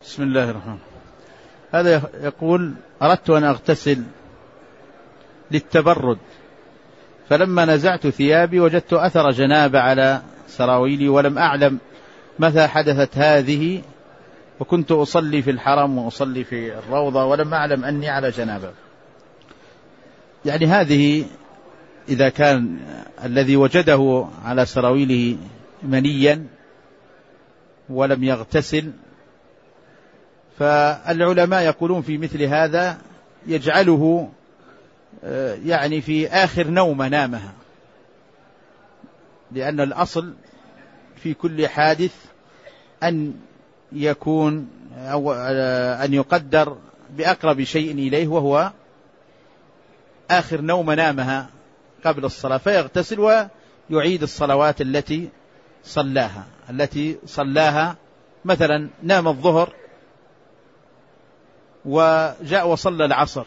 بسم الله الرحمن الرحيم. هذا يقول: أردت أن أغتسل للتبرد، فلما نزعت ثيابي وجدت أثر جنابة على سراويلي ولم أعلم متى حدثت هذه، وكنت أصلي في الحرم وأصلي في الروضة ولم أعلم أني على جنابة. يعني هذه إذا كان الذي وجده على سراويله منيا ولم يغتسل، فالعلماء يقولون في مثل هذا يجعله يعني في آخر نومة نامها، لأن الأصل في كل حادث أن يكون أو أن يقدر بأقرب شيء إليه، وهو آخر نومة نامها قبل الصلاة، فيغتسل ويعيد الصلوات التي صلاها. مثلا نام الظهر وجاء وصلى العصر،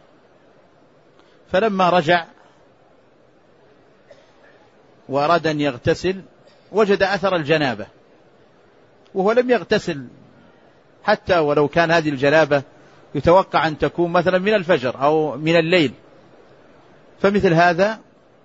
فلما رجع وأراد أن يغتسل وجد أثر الجنابة وهو لم يغتسل، حتى ولو كان هذه الجنابة يتوقع أن تكون مثلا من الفجر أو من الليل، فمثل هذا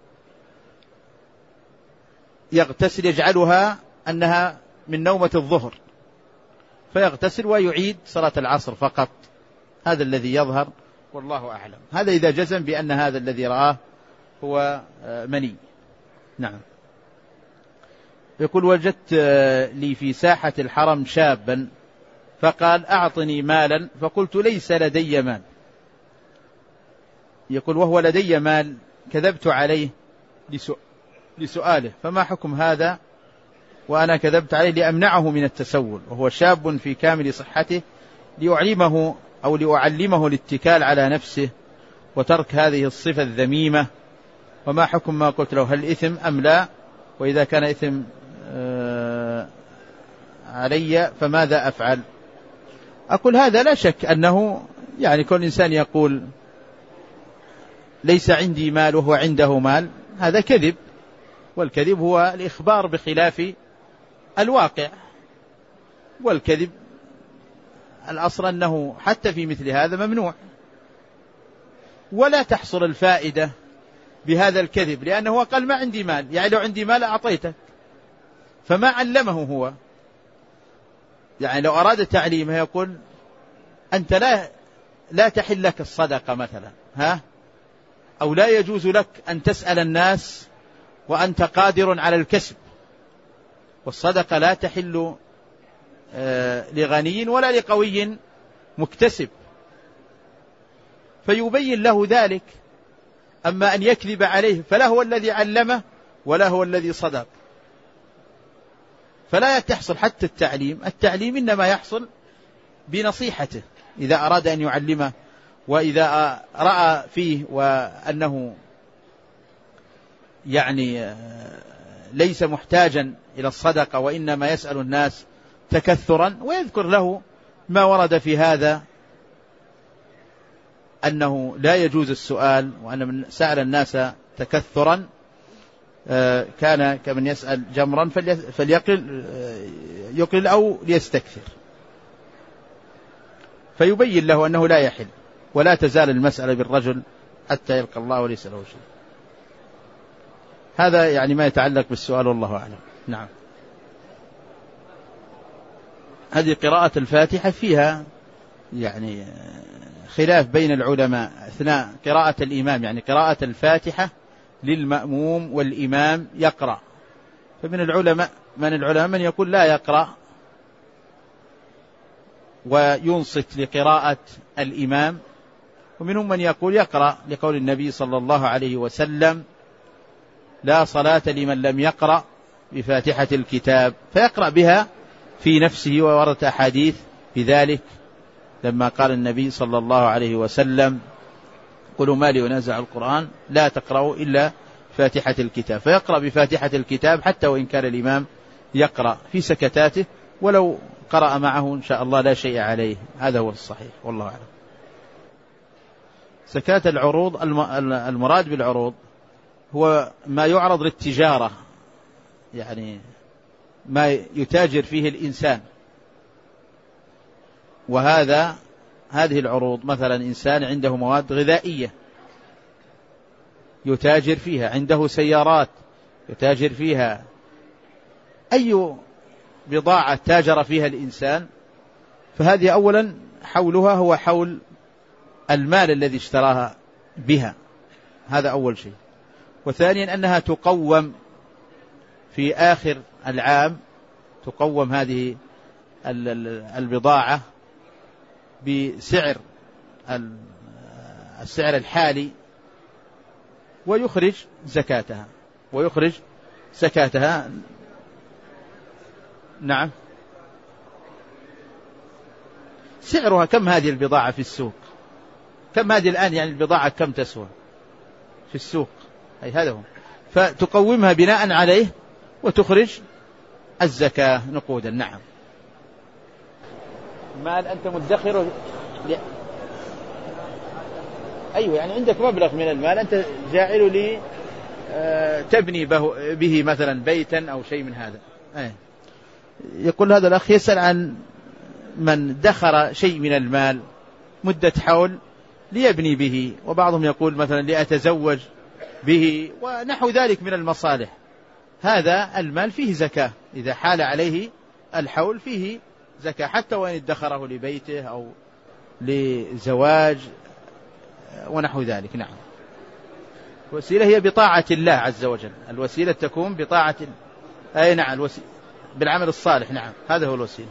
يغتسل، يجعلها أنها من نومة الظهر، فيغتسل ويعيد صلاة العصر فقط. هذا الذي يظهر والله أعلم. هذا إذا جزم بأن هذا الذي رآه هو مني. نعم. يقول: وجدت لي في ساحة الحرم شابا فقال: أعطني مالا، فقلت: ليس لدي مال. يقول: وهو لدي مال، كذبت عليه لسؤاله، فما حكم هذا وأنا كذبت عليه لأمنعه من التسول، وهو شاب في كامل صحته، لأعلمه الاتكال على نفسه وترك هذه الصفة الذميمة، وما حكم ما قلت له؟ هل إثم أم لا؟ وإذا كان إثم علي فماذا أفعل؟ أقول: هذا لا شك أنه يعني كل إنسان يقول ليس عندي مال وهو عنده مال، هذا كذب، والكذب هو الإخبار بخلاف الواقع، والكذب الأصل أنه حتى في مثل هذا ممنوع، ولا تحصل الفائدة بهذا الكذب، لأنه قال ما عندي مال، يعني لو عندي مال أعطيتك، فما علمه هو. يعني لو أراد تعليمه يقول: أنت لا تحل لك الصدقة مثلا، أو لا يجوز لك أن تسأل الناس وأنت قادر على الكسب، والصدقة لا تحل لغني ولا لقوي مكتسب، فيبين له ذلك. أما أن يكذب عليه فلا هو الذي علمه ولا هو الذي صدق، فلا تحصل حتى التعليم إنما يحصل بنصيحته إذا أراد أن يعلمه، وإذا رأى فيه وأنه يعني ليس محتاجا إلى الصدقة وإنما يسأل الناس تكثرا، ويذكر له ما ورد في هذا أنه لا يجوز السؤال، وأن من سأل الناس تكثرا كان كمن يسأل جمرا فليقل أو ليستكثر، فيبين له أنه لا يحل، ولا تزال المسألة بالرجل حتى يلقى الله وليس له شيء. هذا يعني ما يتعلق بالسؤال والله أعلم. نعم. هذه قراءة الفاتحة فيها يعني خلاف بين العلماء أثناء قراءة الإمام، يعني قراءة الفاتحة للمأموم والإمام يقرأ، فمن العلماء من يقول لا يقرأ وينصت لقراءة الإمام، ومنهم من يقول يقرأ لقول النبي صلى الله عليه وسلم: لا صلاة لمن لم يقرأ بفاتحة الكتاب، فيقرأ بها في نفسه، ووردت أحاديث بذلك لما قال النبي صلى الله عليه وسلم: قلوا ما لي أنازع القرآن لا تقرأوا إلا فاتحة الكتاب، فيقرأ بفاتحة الكتاب حتى وإن كان الإمام يقرأ في سكتاته، ولو قرأ معه إن شاء الله لا شيء عليه. هذا هو الصحيح والله أعلم. زكاة العروض، المراد بالعروض هو ما يعرض للتجارة، يعني ما يتاجر فيه الإنسان، هذه العروض مثلا إنسان عنده مواد غذائية يتاجر فيها، عنده سيارات يتاجر فيها، أي بضاعة تاجر فيها الإنسان فهذه أولا حولها هو حول المال الذي اشتراها بها، هذا أول شيء. وثانيا أنها تقوم في آخر العام، تقوم هذه البضاعة بسعر السعر الحالي ويخرج زكاتها. نعم. سعرها كم هذه البضاعة في السوق، كم هذه الآن يعني البضاعة كم تسوى في السوق، أي هذا هو. فتقومها بناء عليه وتخرج الزكاة نقودا. نعم. مال أنت مدخره أيوة، يعني عندك مبلغ من المال أنت جاعله لي تبني به مثلا بيتا أو شيء من هذا. يقول هذا الأخ يسأل عن من دخر شيء من المال مدة حول ليبني به، وبعضهم يقول مثلا لأتزوج به ونحو ذلك من المصالح. هذا المال فيه زكاة، إذا حال عليه الحول فيه زكاة، حتى وإن ادخره لبيته أو لزواج ونحو ذلك. نعم. الوسيلة هي بطاعة الله عز وجل، الوسيلة تكون بطاعة أي نعم بالعمل الصالح. نعم، هذا هو الوسيلة.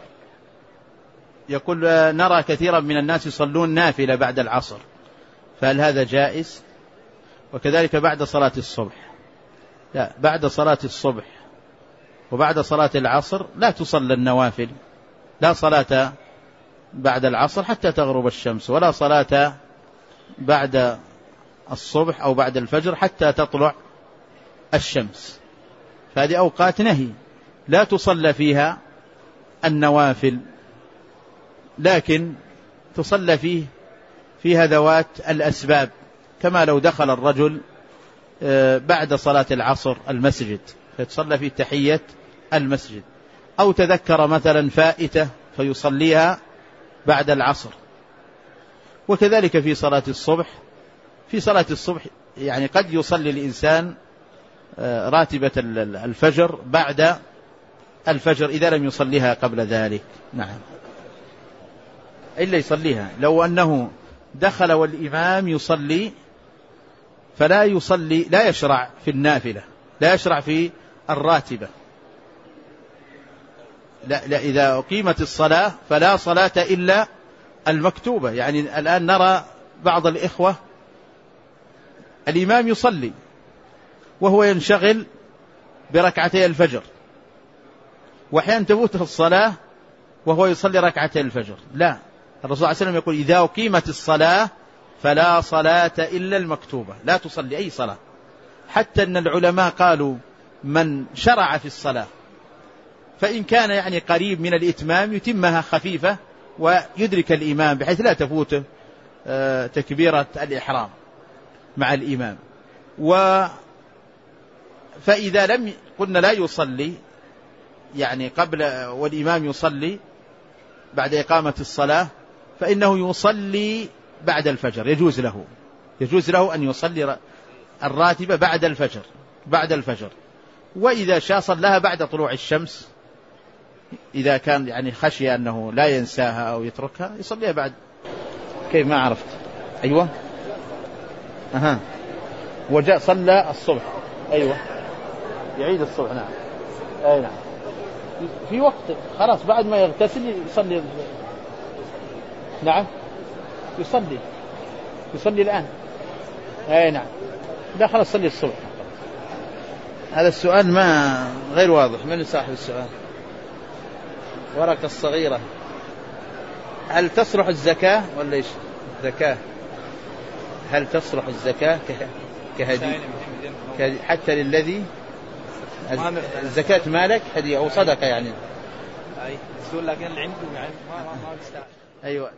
يقول نرى كثيرا من الناس يصلون نافلة بعد العصر، فهل هذا جائز؟ وكذلك بعد صلاة الصبح. لا، بعد صلاة الصبح وبعد صلاة العصر لا تصلى النوافل، لا صلاة بعد العصر حتى تغرب الشمس، ولا صلاة بعد الصبح أو بعد الفجر حتى تطلع الشمس، فهذه أوقات نهي لا تصلى فيها النوافل، لكن تصلى فيها ذوات الأسباب، كما لو دخل الرجل بعد صلاة العصر المسجد فيتصلى فيه تحية المسجد، أو تذكر مثلا فائتة فيصليها بعد العصر. وكذلك في صلاة الصبح، في صلاة الصبح يعني قد يصلي الإنسان راتبة الفجر بعد الفجر إذا لم يصليها قبل ذلك. نعم، إلا يصليها. لو أنه دخل والإمام يصلي فلا يصلي، لا يشرع في النافلة، لا يشرع في الراتبة. لا إذا أقيمت الصلاة فلا صلاة إلا المكتوبة. يعني الآن نرى بعض الإخوة الإمام يصلي وهو ينشغل بركعتي الفجر، وأحيانا تفوته الصلاة وهو يصلي ركعتي الفجر. لا، الرسول صلى الله عليه وسلم يقول إذا أقيمت الصلاة فلا صلاة إلا المكتوبة، لا تصلي أي صلاة. حتى أن العلماء قالوا من شرع في الصلاة فإن كان يعني قريب من الإتمام يتمها خفيفة ويدرك الإمام بحيث لا تفوته تكبيرة الإحرام مع الإمام. فإذا لم قلنا لا يصلي يعني قبل والإمام يصلي بعد إقامة الصلاة، فإنه يصلي بعد الفجر، يجوز له أن يصلي الراتبة بعد الفجر. وإذا شاء صلىها بعد طلوع الشمس، إذا كان يعني خشي أنه لا ينساها أو يتركها يصليها بعد. كيف ما عرفت؟ أيوة وجاء صلى الصبح، أيوة يعيد الصبح. نعم، أي نعم، في وقت خلاص بعد ما يغتسل يصلي. نعم، يصلي الآن. أي نعم، لا خلاص صلي الصبح. هذا السؤال ما غير واضح. من صاحب السؤال؟ ورقة الصغيرة. هل تصلح الزكاة ولا إيش؟ زكاة، هل تصلح الزكاة كهدية حتى للذي الزكاة مالك هدية أو صدقة يعني؟ أي يقول لكن اللي عنده يعني ما يستاهل. أيوة.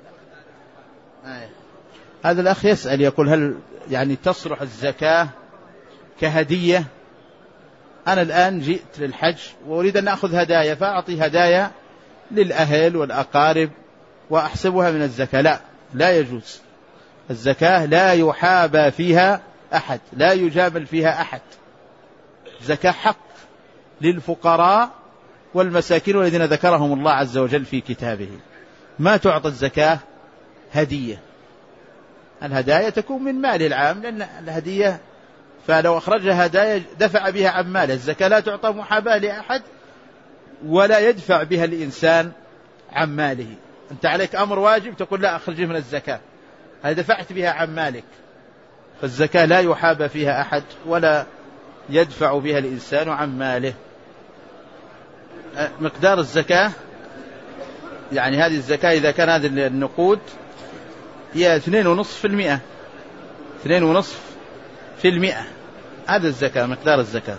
هذا الأخ يسأل يقول هل يعني تصلح الزكاة كهدية؟ أنا الآن جئت للحج وأريد أن أخذ هدايا، فأعطي هدايا للأهل والأقارب وأحسبها من الزكاة، لا يجوز. الزكاة لا يحابى فيها أحد، لا يجامل فيها أحد. زكاة حق للفقراء والمساكين والذين ذكرهم الله عز وجل في كتابه. ما تعطى الزكاة هدية، الهدايا تكون من مال العام، لأن الهدية فلو أخرجها هدايا دفع بها عن ماله. الزكاة لا تعطى محاباة لأحد ولا يدفع بها الإنسان عن ماله. أنت عليك أمر واجب تقول لا أخرجه من الزكاة، هذا دفعت بها عن مالك. فالزكاة لا يحابى فيها أحد ولا يدفع بها الإنسان عن ماله. مقدار الزكاة يعني هذه الزكاة إذا كان هذه النقود هي 2.5%، 2.5%، هذا الزكاة مقدار الزكاة.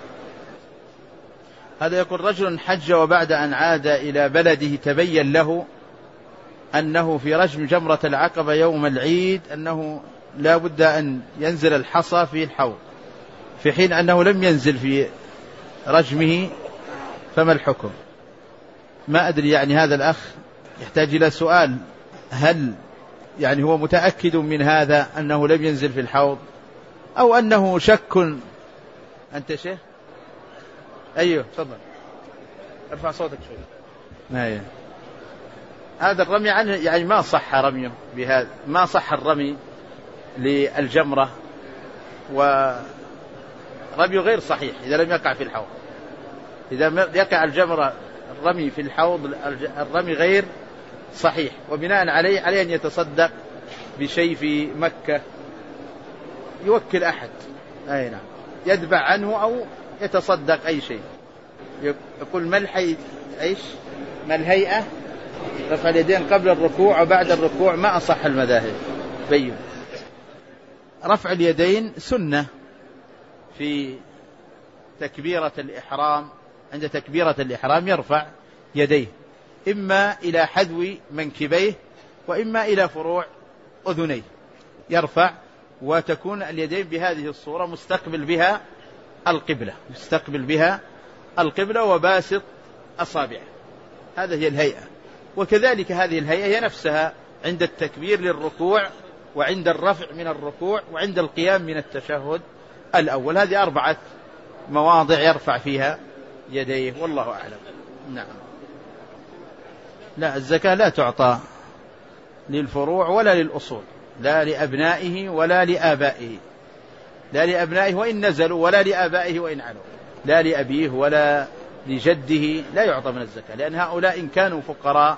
هذا يقول رجل حج وبعد أن عاد إلى بلده تبين له أنه في رجم جمرة العقبة يوم العيد أنه لا بد أن ينزل الحصى في الحوض، في حين أنه لم ينزل في رجمه، فما الحكم؟ ما أدري، يعني هذا الأخ يحتاج إلى سؤال، هل يعني هو متأكد من هذا أنه لم ينزل في الحوض، أو أنه شك؟ أنت شيخ؟ أيوه تفضل، ارفع صوتك شوي. أيوه. هذا الرمي عنه يعني ما صح رميه بهذا، ما صح الرمي للجمرة، ورميه غير صحيح إذا لم يقع في الحوض. إذا يقع الجمرة الرمي في الحوض الرمي غير صحيح، وبناء عليه أن يتصدق بشيء في مكة، يوكل أحد، أي نعم، يدفع عنه أو يتصدق أي شيء. يقول ما الهيئة رفع اليدين قبل الركوع وبعد الركوع، ما أصح المذاهب. بين رفع اليدين سنة في تكبيرة الإحرام، عند تكبيرة الإحرام يرفع يديه إما إلى حذو منكبيه وإما إلى فروع أذنيه، يرفع وتكون اليدين بهذه الصورة مستقبل بها القبلة وباسط أصابعه، هذه هي الهيئة. وكذلك هذه الهيئة هي نفسها عند التكبير للركوع وعند الرفع من الركوع وعند القيام من التشهد الأول، هذه 4 مواضع يرفع فيها يديه، والله أعلم. نعم. لا، الزكاة لا تعطى للفروع ولا للأصول، لا لأبنائه ولا لآبائه، لا لأبنائه وإن نزلوا ولا لآبائه وإن علوا، لا لأبيه ولا لجده، لا يعطى من الزكاة، لأن هؤلاء إن كانوا فقراء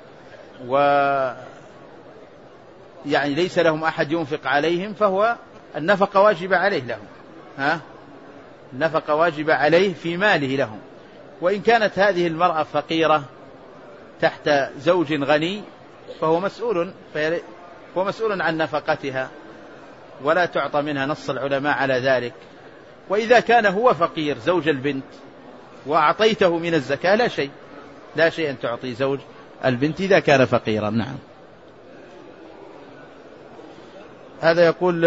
يعني ليس لهم أحد ينفق عليهم، فهو النفقة واجبة عليه لهم، النفقة واجبة عليه في ماله لهم. وإن كانت هذه المرأة فقيرة تحت زوج غني فهو مسؤول عن نفقتها ولا تعطى منها، نص العلماء على ذلك. وإذا كان هو فقير زوج البنت وأعطيته من الزكاة لا شيء أن تعطي زوج البنت إذا كان فقيرا. نعم. هذا يقول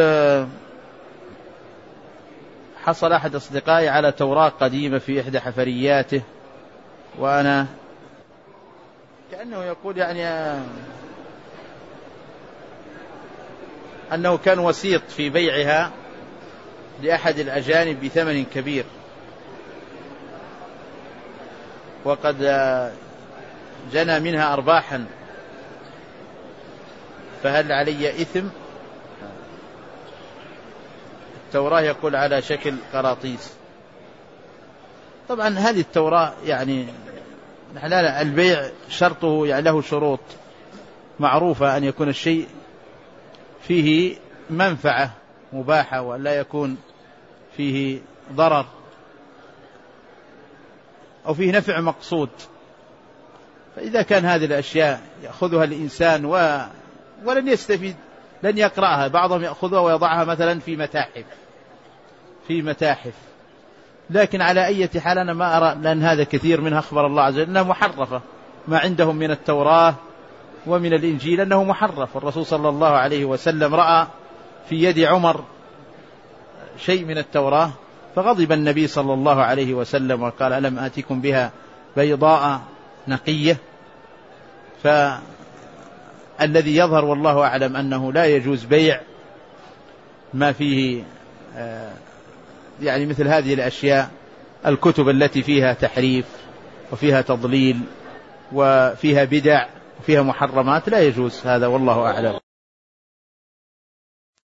حصل أحد أصدقائي على توراة قديمة في إحدى حفرياته، وأنا كأنه يقول يعني أنه كان وسيط في بيعها لأحد الأجانب بثمن كبير، وقد جنى منها أرباحا، فهل علي إثم؟ التوراة يقول على شكل قراطيس. طبعا هذه التوراة يعني البيع شرطه يعني له شروط معروفة، أن يكون الشيء فيه منفعة مباحة ولا يكون فيه ضرر أو فيه نفع مقصود. فإذا كان هذه الأشياء يأخذها الإنسان ولن يستفيد، لن يقرأها، بعضهم يأخذها ويضعها مثلا في متاحف، لكن على أي حال أنا ما أرى، لأن هذا كثير منها أخبر الله عز وجل أنها محرفة، ما عندهم من التوراة ومن الإنجيل أنه محرف. والرسول صلى الله عليه وسلم رأى في يد عمر شيء من التوراة فغضب النبي صلى الله عليه وسلم وقال ألم آتكم بها بيضاء نقية؟ الذي يظهر والله أعلم أنه لا يجوز بيع ما فيه يعني مثل هذه الأشياء، الكتب التي فيها تحريف وفيها تضليل وفيها بدع وفيها محرمات لا يجوز هذا والله أعلم.